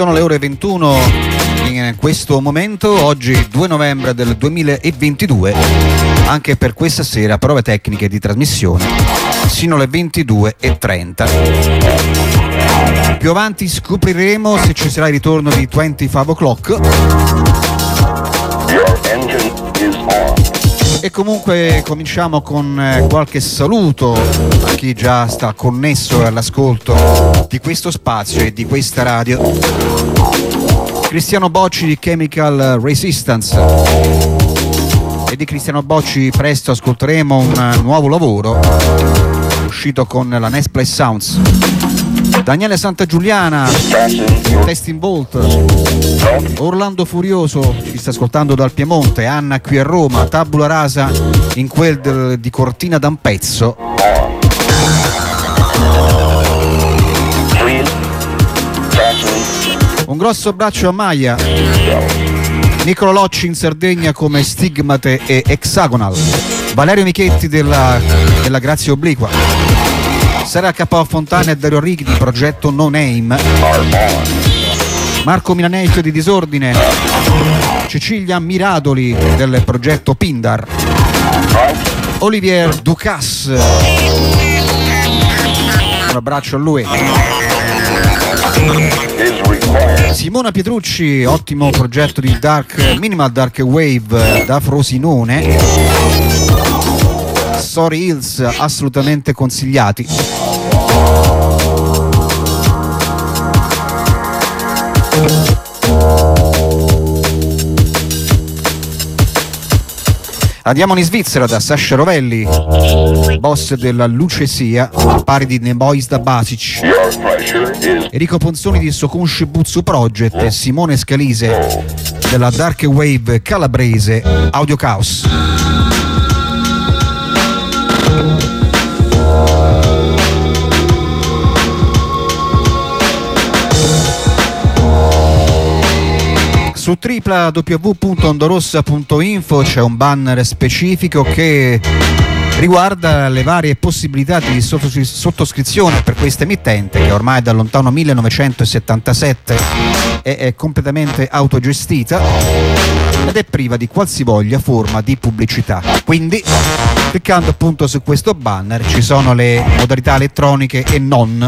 Sono le ore 21 in questo momento, oggi 2 novembre del 2022. Anche per questa sera prove tecniche di trasmissione sino alle 22:30. Più avanti scopriremo se ci sarà il ritorno di 25 O'Clock. E comunque cominciamo con qualche saluto a chi già sta connesso all'ascolto di questo spazio e di questa radio. Cristiano Bocci di Chemical Resistance. E di Cristiano Bocci presto ascolteremo un nuovo lavoro uscito con la Nesplay Sounds. Daniele Santagiuliana, Testing Bolt, Orlando Furioso ci sta ascoltando dal Piemonte, Anna qui a Roma, Tabula Rasa in quel di Cortina d'Ampezzo. Un grosso abbraccio a Maia, Nicolo Locci in Sardegna come Stigmate e Hexagonal, Valerio Michetti della Grazia Obliqua, Sara K. Fontana e Dario Righi di Progetto No Name, Marco Milanello di Disordine, Cecilia Miradoli del Progetto Pindar, Olivier Ducas, un abbraccio a lui, Simona Pietrucci, ottimo progetto di Minimal Dark Wave da Frosinone, Sorry Hills assolutamente consigliati. Andiamo in Svizzera da Sasha Rovelli, boss della Lucesia, pari di Nebois da Basic, Enrico Ponzoni di Sokun Shibutsu Project e Simone Scalise della Dark Wave calabrese Audio Chaos. Su www.ondorossa.info c'è un banner specifico che riguarda le varie possibilità di sottoscrizione per questa emittente, che ormai dal lontano 1977 è completamente autogestita ed è priva di qualsivoglia forma di pubblicità. Quindi, cliccando appunto su questo banner, ci sono le modalità elettroniche e non.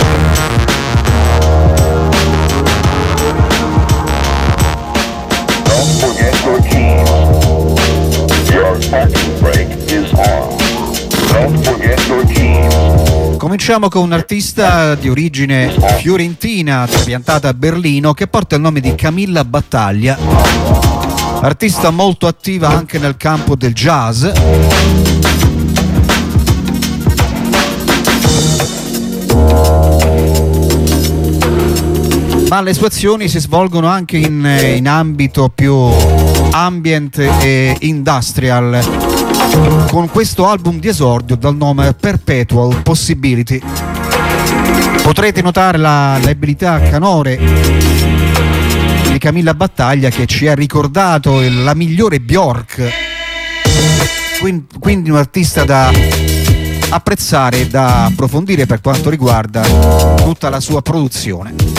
Cominciamo con un'artista di origine fiorentina, trapiantata a Berlino, che porta il nome di Camilla Battaglia, artista molto attiva anche nel campo del jazz. Ma le sue azioni si svolgono anche in ambito più ambient e industrial, con questo album di esordio dal nome Perpetual Possibility. Potrete notare l'abilità canore di Camilla Battaglia, che ci ha ricordato la migliore Björk, quindi un artista da apprezzare e da approfondire per quanto riguarda tutta la sua produzione.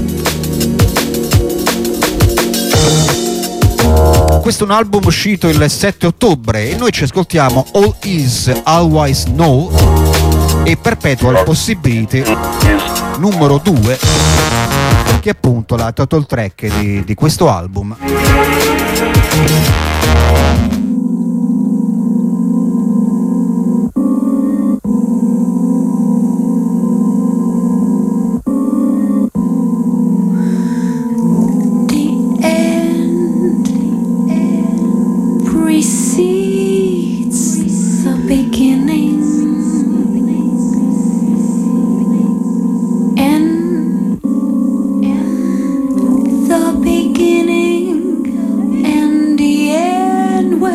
Questo è un album uscito il 7 ottobre e noi ci ascoltiamo All Is Always No e Perpetual Possibility numero 2, che è appunto la title track di questo album. Beginning and the end.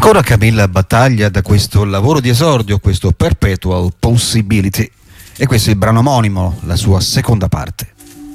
Ancora Camilla Battaglia da questo lavoro di esordio, questo Perpetual Possibility, e questo è il brano omonimo, la sua seconda parte.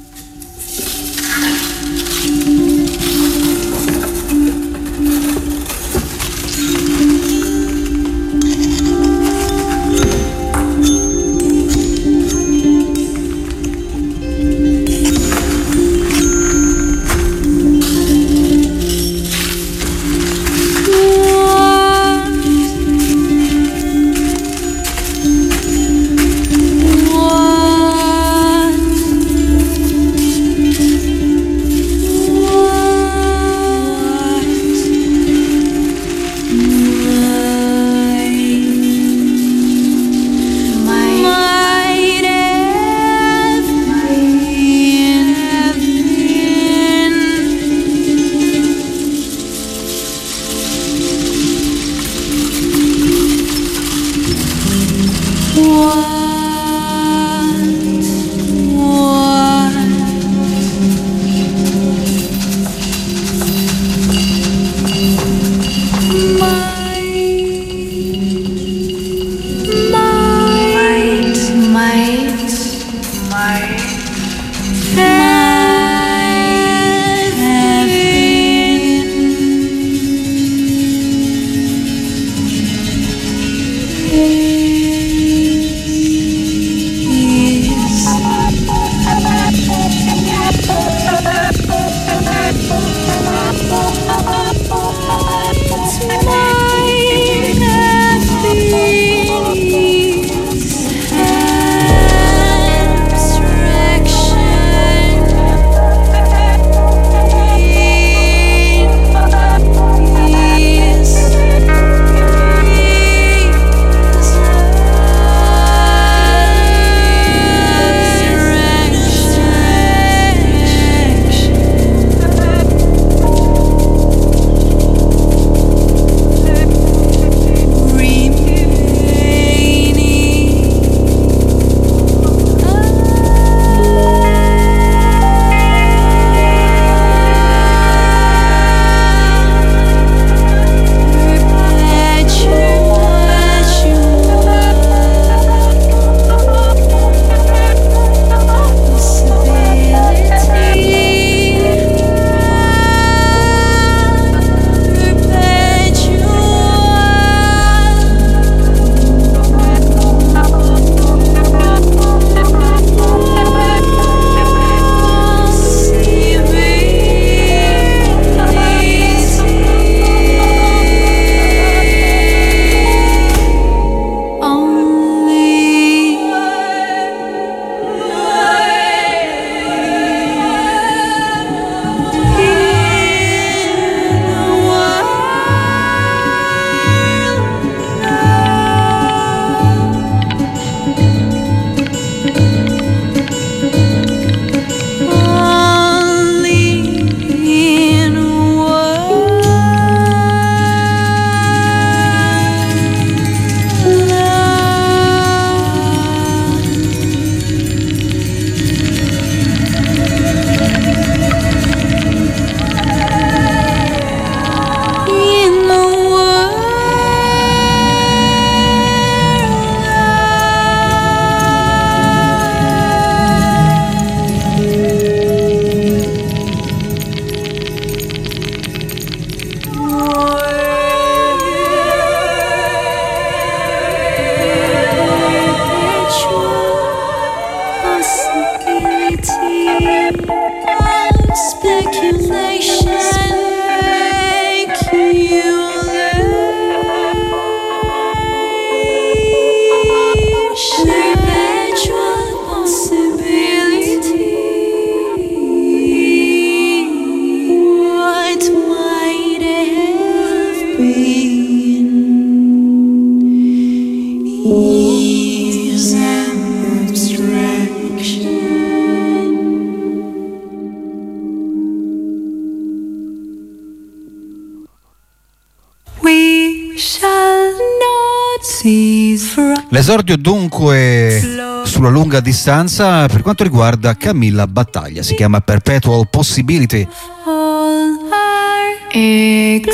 L'esordio dunque sulla lunga distanza per quanto riguarda Camilla Battaglia, si chiama Perpetual Possibility. All our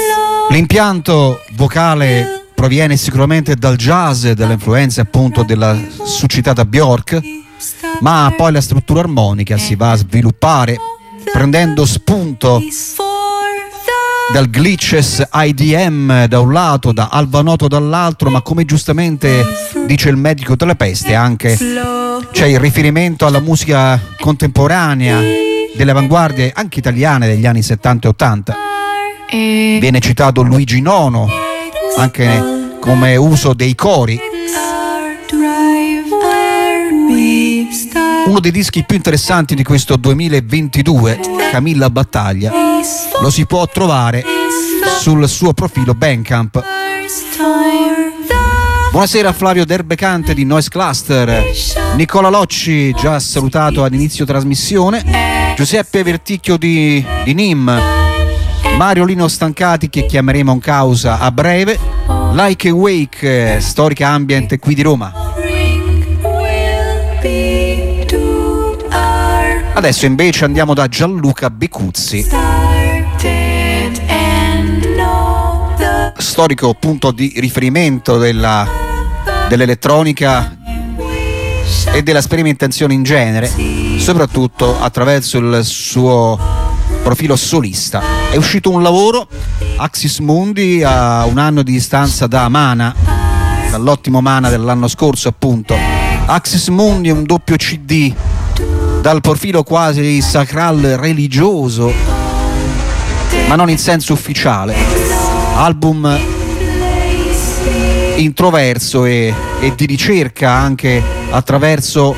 L'impianto vocale proviene sicuramente dal jazz, dalle influenze appunto della succitata Björk, ma poi la struttura armonica si va a sviluppare prendendo spunto dal glitches IDM da un lato, da Alva Noto dall'altro, ma come giustamente dice il medico delle peste anche c'è il riferimento alla musica contemporanea delle avanguardie anche italiane degli anni 70 e 80. Viene citato Luigi Nono anche come uso dei cori. Uno dei dischi più interessanti di questo 2022, Camilla Battaglia, lo si può trovare sul suo profilo Bandcamp. Buonasera Flavio Derbecante di Noise Cluster, Nicola Locci già salutato ad inizio trasmissione, Giuseppe Verticchio di NIM, Mario Lino Stancati che chiameremo in causa a breve, Like a Wake, storica ambient qui di Roma. Adesso invece andiamo da Gianluca Becuzzi, storico punto di riferimento dell'elettronica e della sperimentazione in genere, soprattutto attraverso il suo profilo solista. È uscito un lavoro, Axis Mundi, a un anno di distanza da Mana, dall'ottimo Mana dell'anno scorso appunto. Axis Mundi è un doppio CD dal profilo quasi sacral religioso, ma non in senso ufficiale, album introverso e di ricerca anche attraverso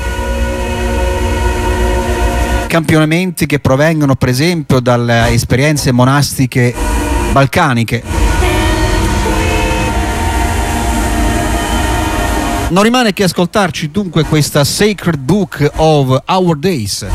campionamenti che provengono per esempio dalle esperienze monastiche balcaniche. Non rimane che ascoltarci dunque questa Sacred Book of Our Days.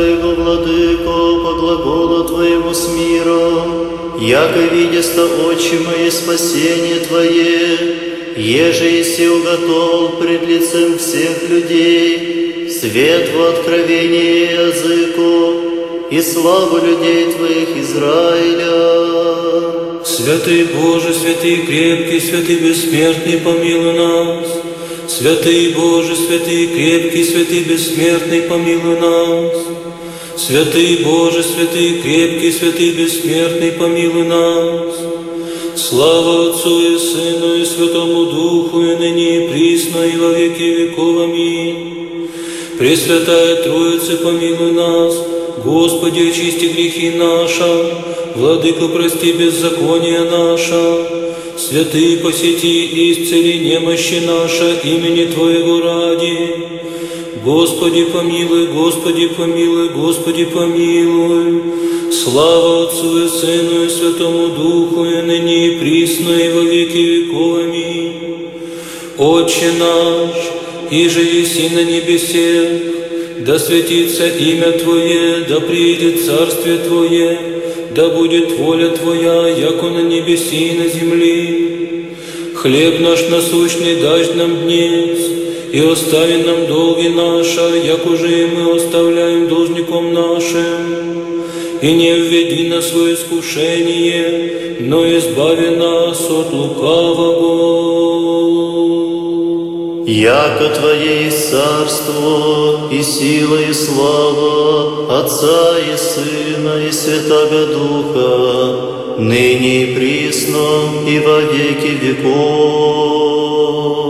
Твоего, Владыко, по глаголу Твоему с миром, яко видеста очи мои спасение Твое, еже еси уготовал пред лицем всех людей, свет во откровении языку и славу людей Твоих Израиля. Святый Боже, святый крепкий, святый бессмертный, помилуй нас. Святый Боже, святый крепкий, святый бессмертный, помилуй нас. Святый Боже, святый крепкий, святый бессмертный, помилуй нас. Слава Отцу и Сыну и Святому Духу, и ныне и присно, и во веки веков. Аминь. Пресвятая Троица, помилуй нас. Господи, очисти грехи наши. Владыка, прости беззаконие наше. Святые, посети и исцели немощи наши имени Твоего ради. Господи, помилуй, Господи, помилуй, Господи, помилуй. Слава Отцу и Сыну и Святому Духу, и ныне и присно, и во веки веков. Аминь. Отче наш, иже еси на небесе, да светится имя Твое, да приидет царствие Твое, да будет воля Твоя, яко на небеси и на земли. Хлеб наш насущный дашь нам днес, и остави нам долги наши, як уже и мы оставляем должником нашим. И не введи нас в свое искушение, но избави нас от лукавого. Яко Твое есть царство, и сила, и слава Отца и Сына, и Святаго Духа, ныне и присно, и во веки веков.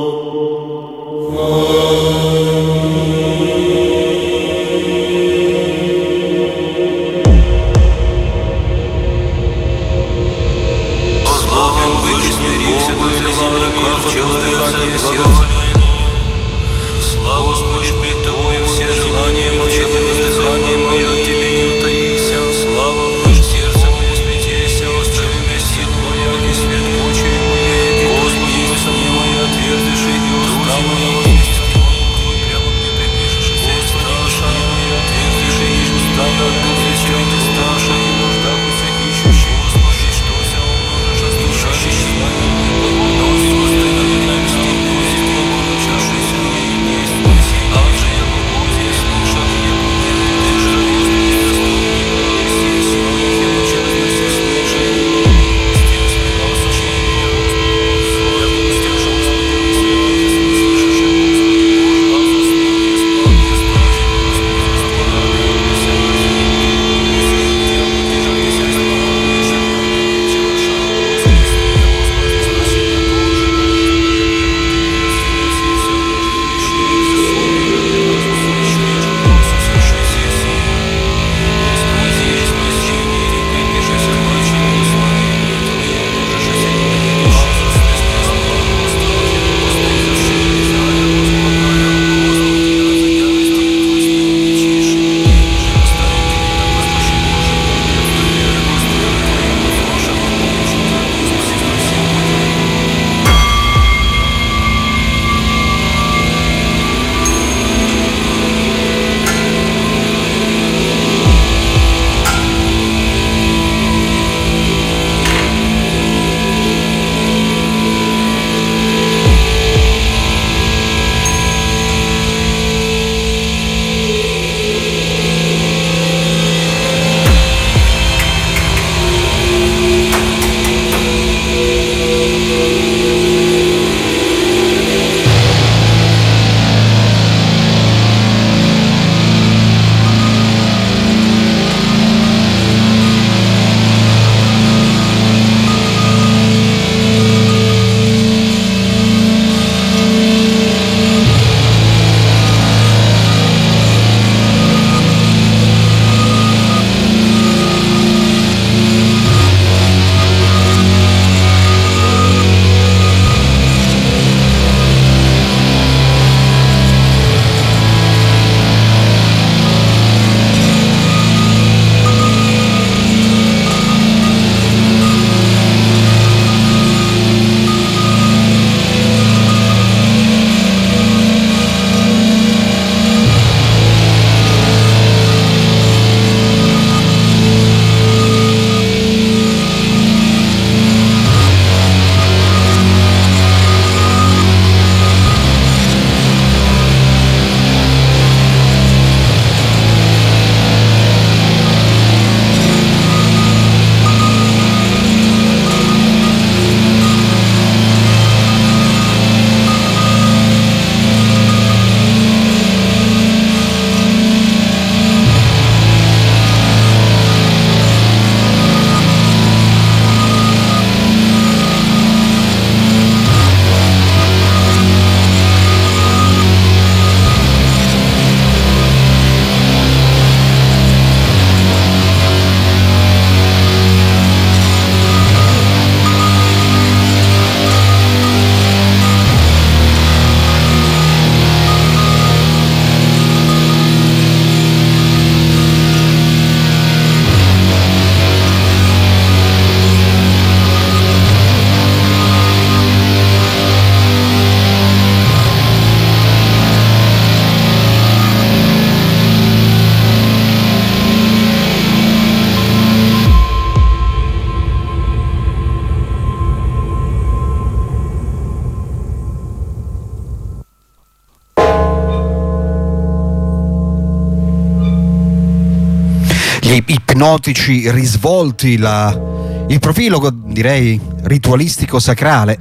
gli ipnotici risvolti, il profilo, direi, ritualistico sacrale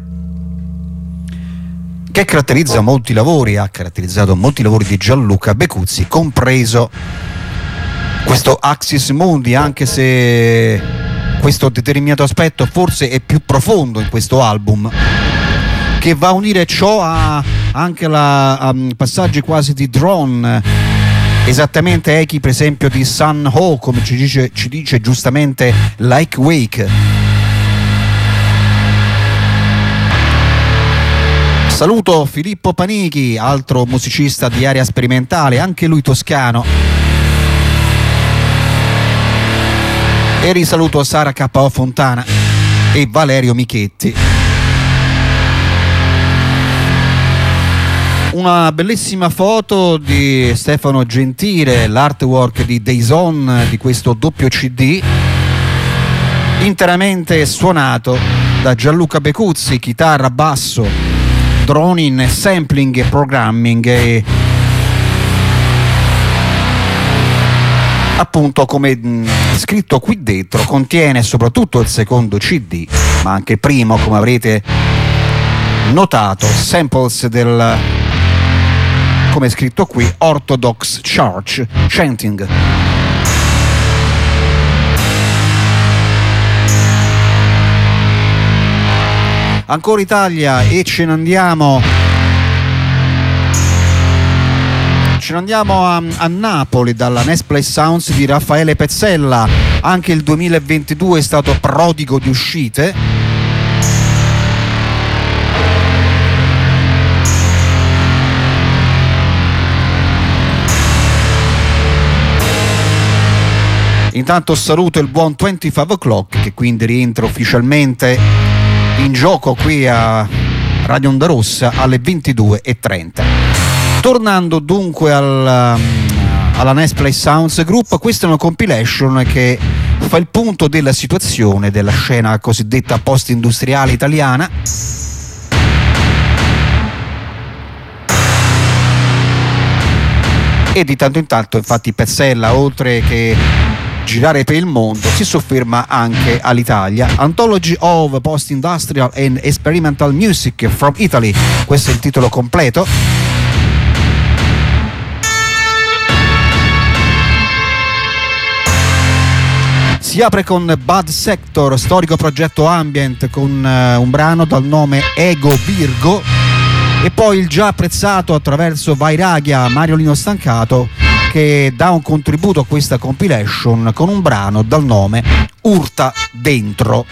che caratterizza molti lavori, ha caratterizzato molti lavori di Gianluca Beccuzzi, compreso questo Axis Mundi, anche se questo determinato aspetto forse è più profondo in questo album, che va a unire ciò anche a passaggi quasi di drone, esattamente echi per esempio di Sun Ho, come ci dice giustamente Like Wake. Saluto Filippo Panichi, altro musicista di area sperimentale, anche lui toscano. E risaluto Sara K.O. Fontana e Valerio Michetti. Una bellissima foto di Stefano Gentile, l'artwork di Days On di questo doppio CD, interamente suonato da Gianluca Beccuzzi, chitarra, basso, droning, sampling e programming, e appunto, come scritto qui dentro, contiene soprattutto il secondo CD, ma anche il primo, come avrete notato, samples del, come è scritto qui, Orthodox Church Chanting. Ancora Italia, e ce ne andiamo a Napoli dalla Next Play Sounds di Raffaele Pezzella. Anche il 2022 è stato prodigo di uscite. Intanto saluto il buon 25 O'Clock, che quindi rientra ufficialmente in gioco qui a Radio Onda Rossa alle 22:30. Tornando dunque alla Next Play Sounds Group, questa è una compilation che fa il punto della situazione della scena cosiddetta post-industriale italiana. E di tanto in tanto, infatti, Pezzella, oltre che girare per il mondo, si sofferma anche all'Italia. Anthology of Post-Industrial and Experimental Music from Italy, questo è il titolo completo. Si apre con Bad Sector, storico progetto ambient, con un brano dal nome Ego Virgo, e poi il già apprezzato attraverso Vairagya Mario Lino Stancato, che dà un contributo a questa compilation con un brano dal nome Urta Dentro.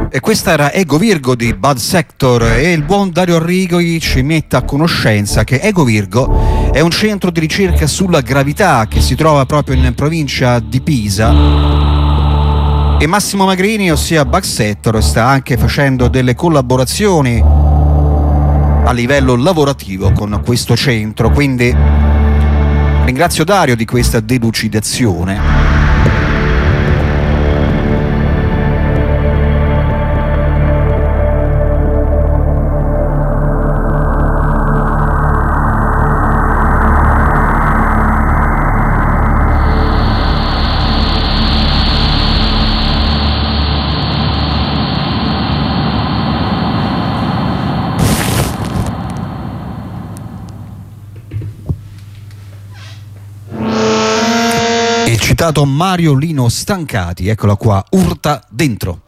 E questa era Ego Virgo di Bad Sector, e il buon Dario Arrighi ci mette a conoscenza che Ego Virgo è un centro di ricerca sulla gravità che si trova proprio in provincia di Pisa, e Massimo Magrini, ossia Bad Sector, sta anche facendo delle collaborazioni a livello lavorativo con questo centro, quindi ringrazio Dario di questa delucidazione. Citato Mario Lino Stancati, eccola qua, Urta dentro.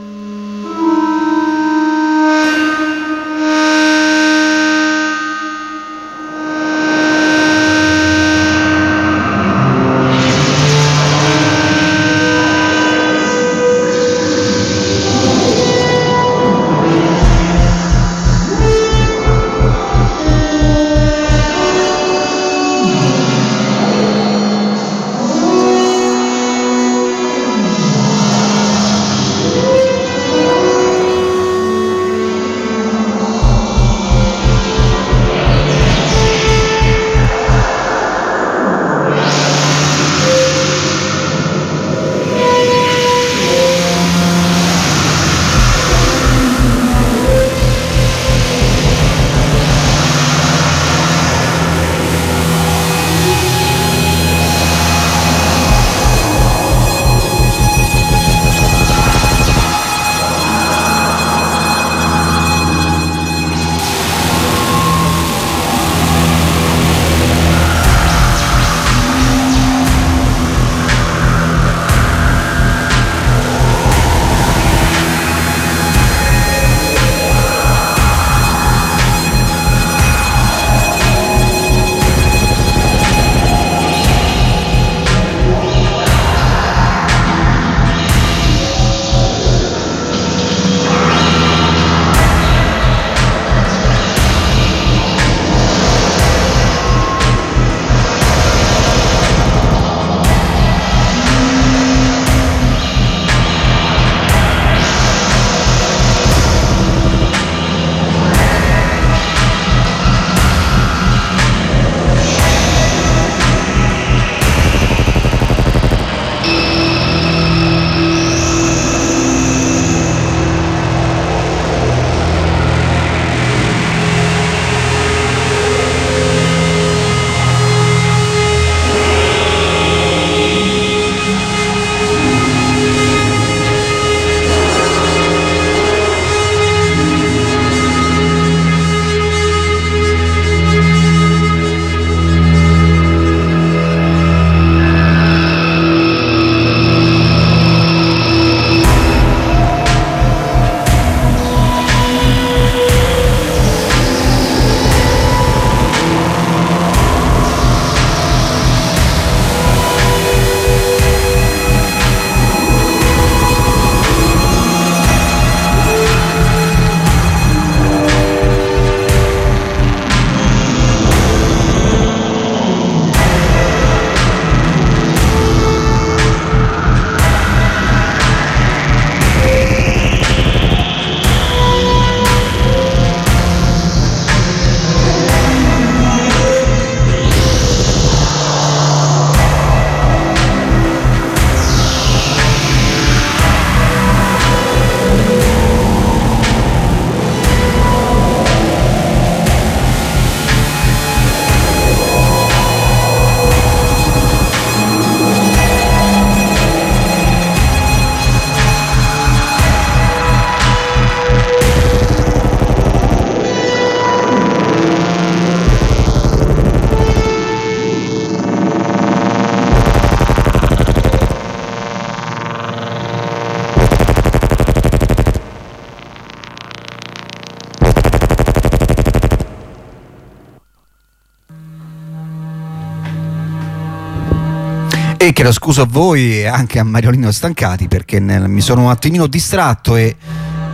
E chiedo scusa a voi e anche a Mariolino Stancati perché mi sono un attimino distratto e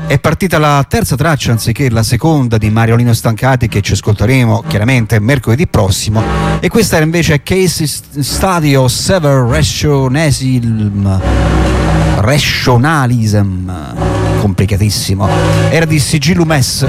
È partita la terza traccia anziché la seconda di Mariolino Stancati, che ci ascolteremo chiaramente mercoledì prossimo, e questa era invece Case Stadio Sever Rationalism, complicatissimo, era di Sigillum S,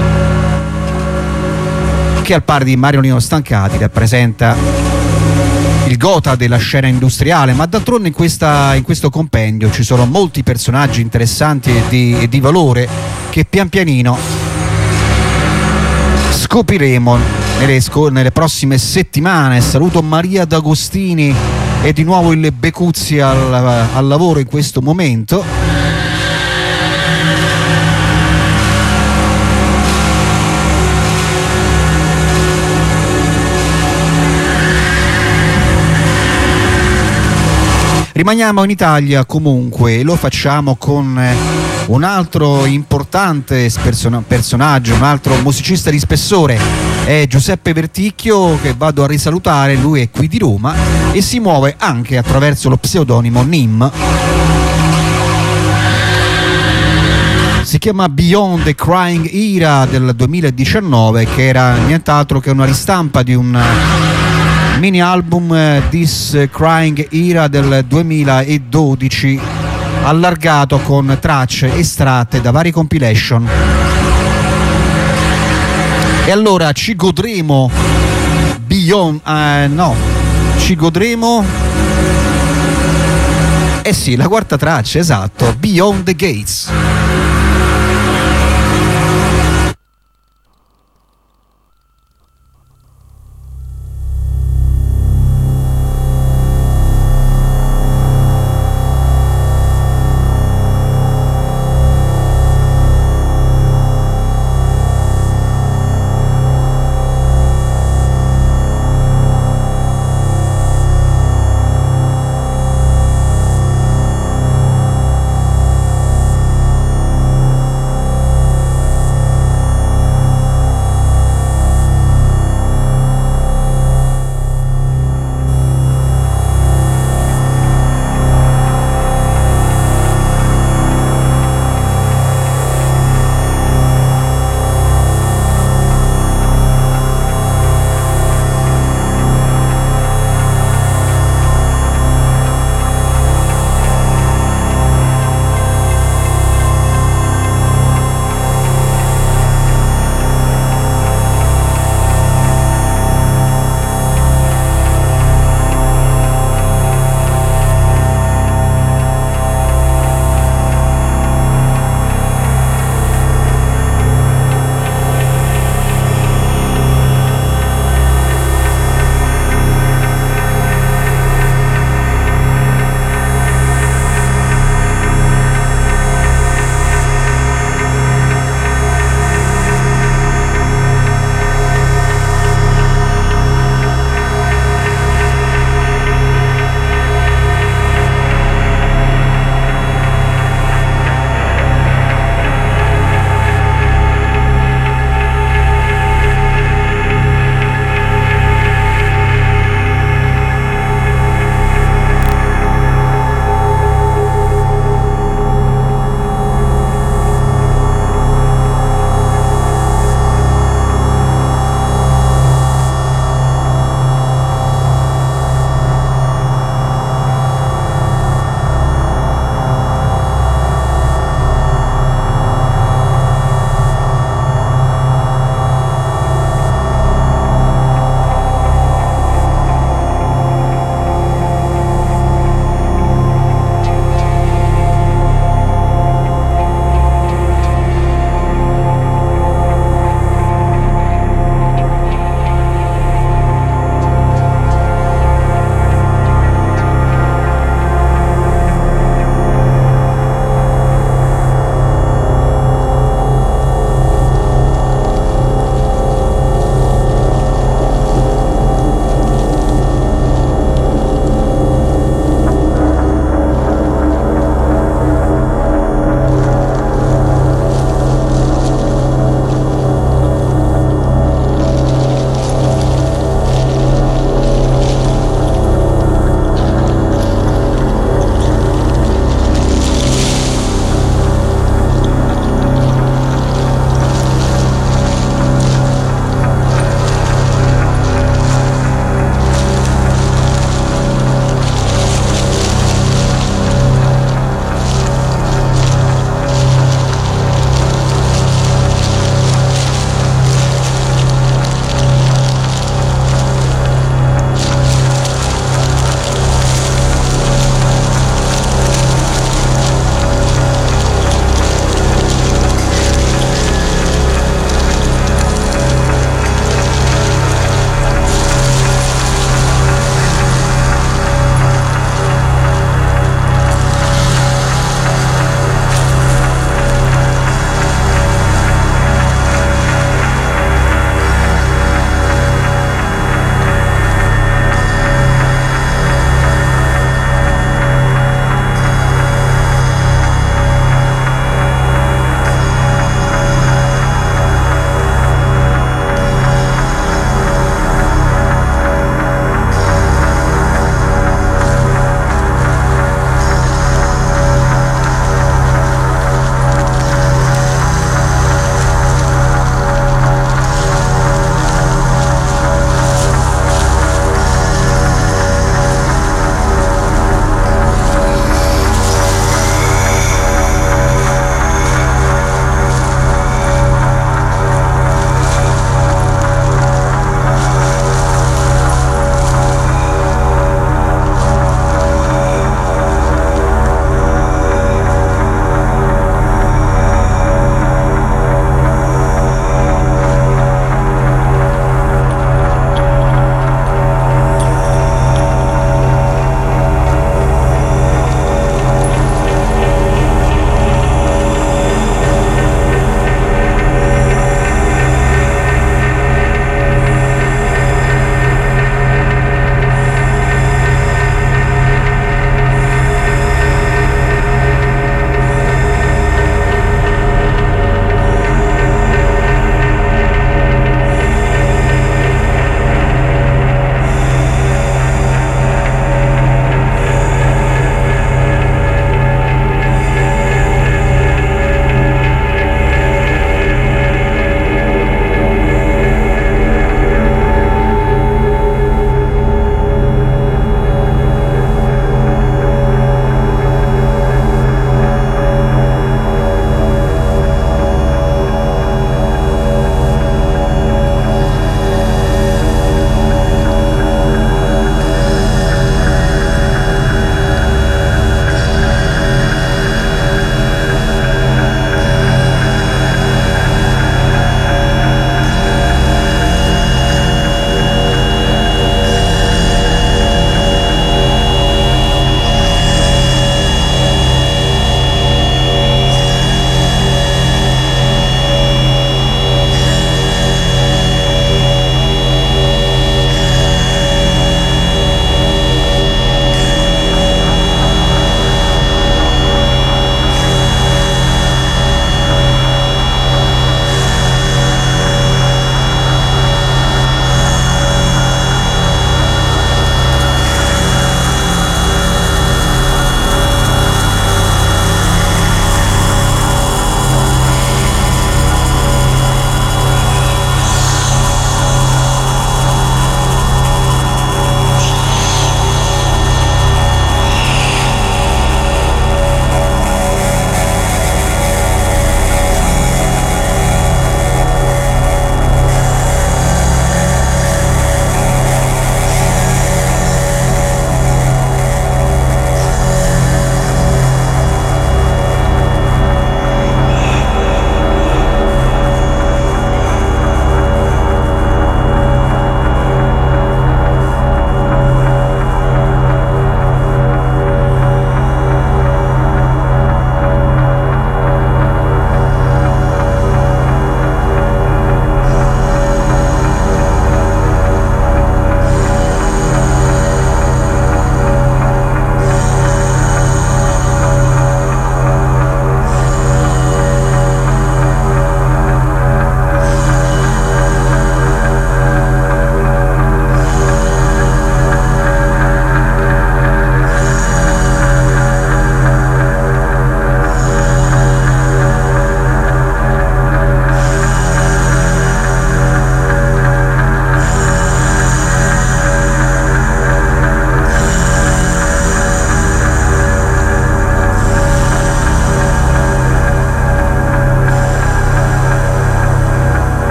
che al pari di Mariolino Stancati rappresenta il gotha della scena industriale, ma d'altronde in questo compendio ci sono molti personaggi interessanti e di valore che pian pianino scopriremo nelle prossime settimane. Saluto Maria D'Agostini e di nuovo il Becuzzi al lavoro in questo momento. Rimaniamo in Italia comunque e lo facciamo con un altro importante personaggio, un altro musicista di spessore, è Giuseppe Verticchio, che vado a risalutare. Lui è qui di Roma e si muove anche attraverso lo pseudonimo Nim. Si chiama Beyond the Crying Era del 2019, che era nient'altro che una ristampa di un mini album This Crying Era del 2012, allargato con tracce estratte da varie compilation. E allora ci godremo la quarta traccia, esatto, Beyond the Gates.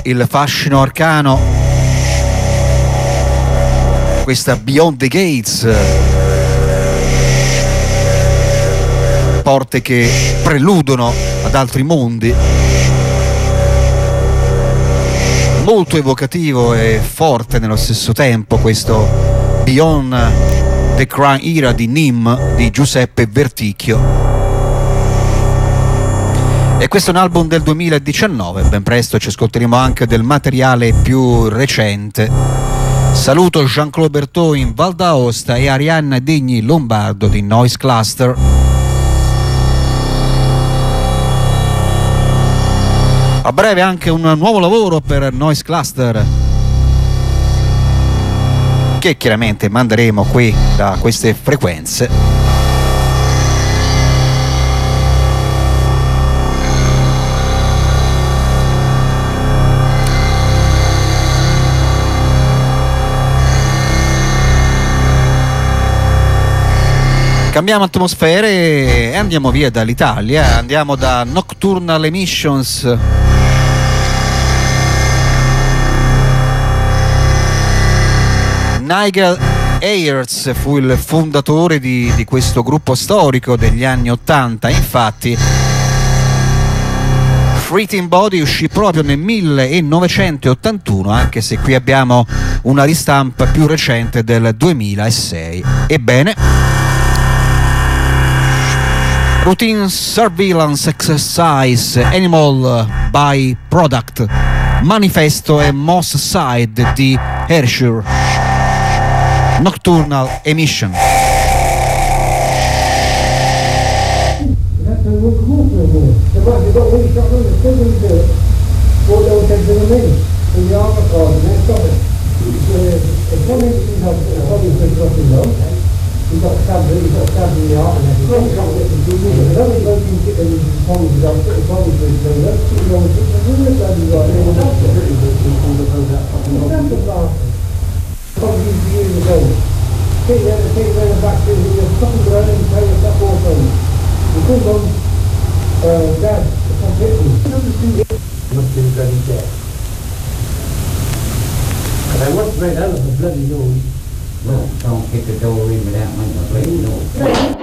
il fascino arcano, questa Beyond the Gates, porte che preludono ad altri mondi. Molto evocativo e forte nello stesso tempo questo Beyond the Crime Era di Nim di Giuseppe Verticchio. E questo è un album del 2019, ben presto ci ascolteremo anche del materiale più recente. Saluto Jean-Claude Berthaud in Val d'Aosta e Arianna Degni Lombardo di Noise Cluster. A breve anche un nuovo lavoro per Noise Cluster, che chiaramente manderemo qui da queste frequenze. Cambiamo atmosfere e andiamo via dall'Italia, andiamo da Nocturnal Emissions. Nigel Ayers fu il fondatore di questo gruppo storico degli anni '80, infatti Freating Body uscì proprio nel 1981, anche se qui abbiamo una ristampa più recente del 2006. Ebbene, Routine Surveillance Exercise, Animal by Product, Manifesto e Moss Side di Hershey, Nocturnal Emission. I wasn't right out of the bloody nose. No, don't kick the door in without my bloody nose.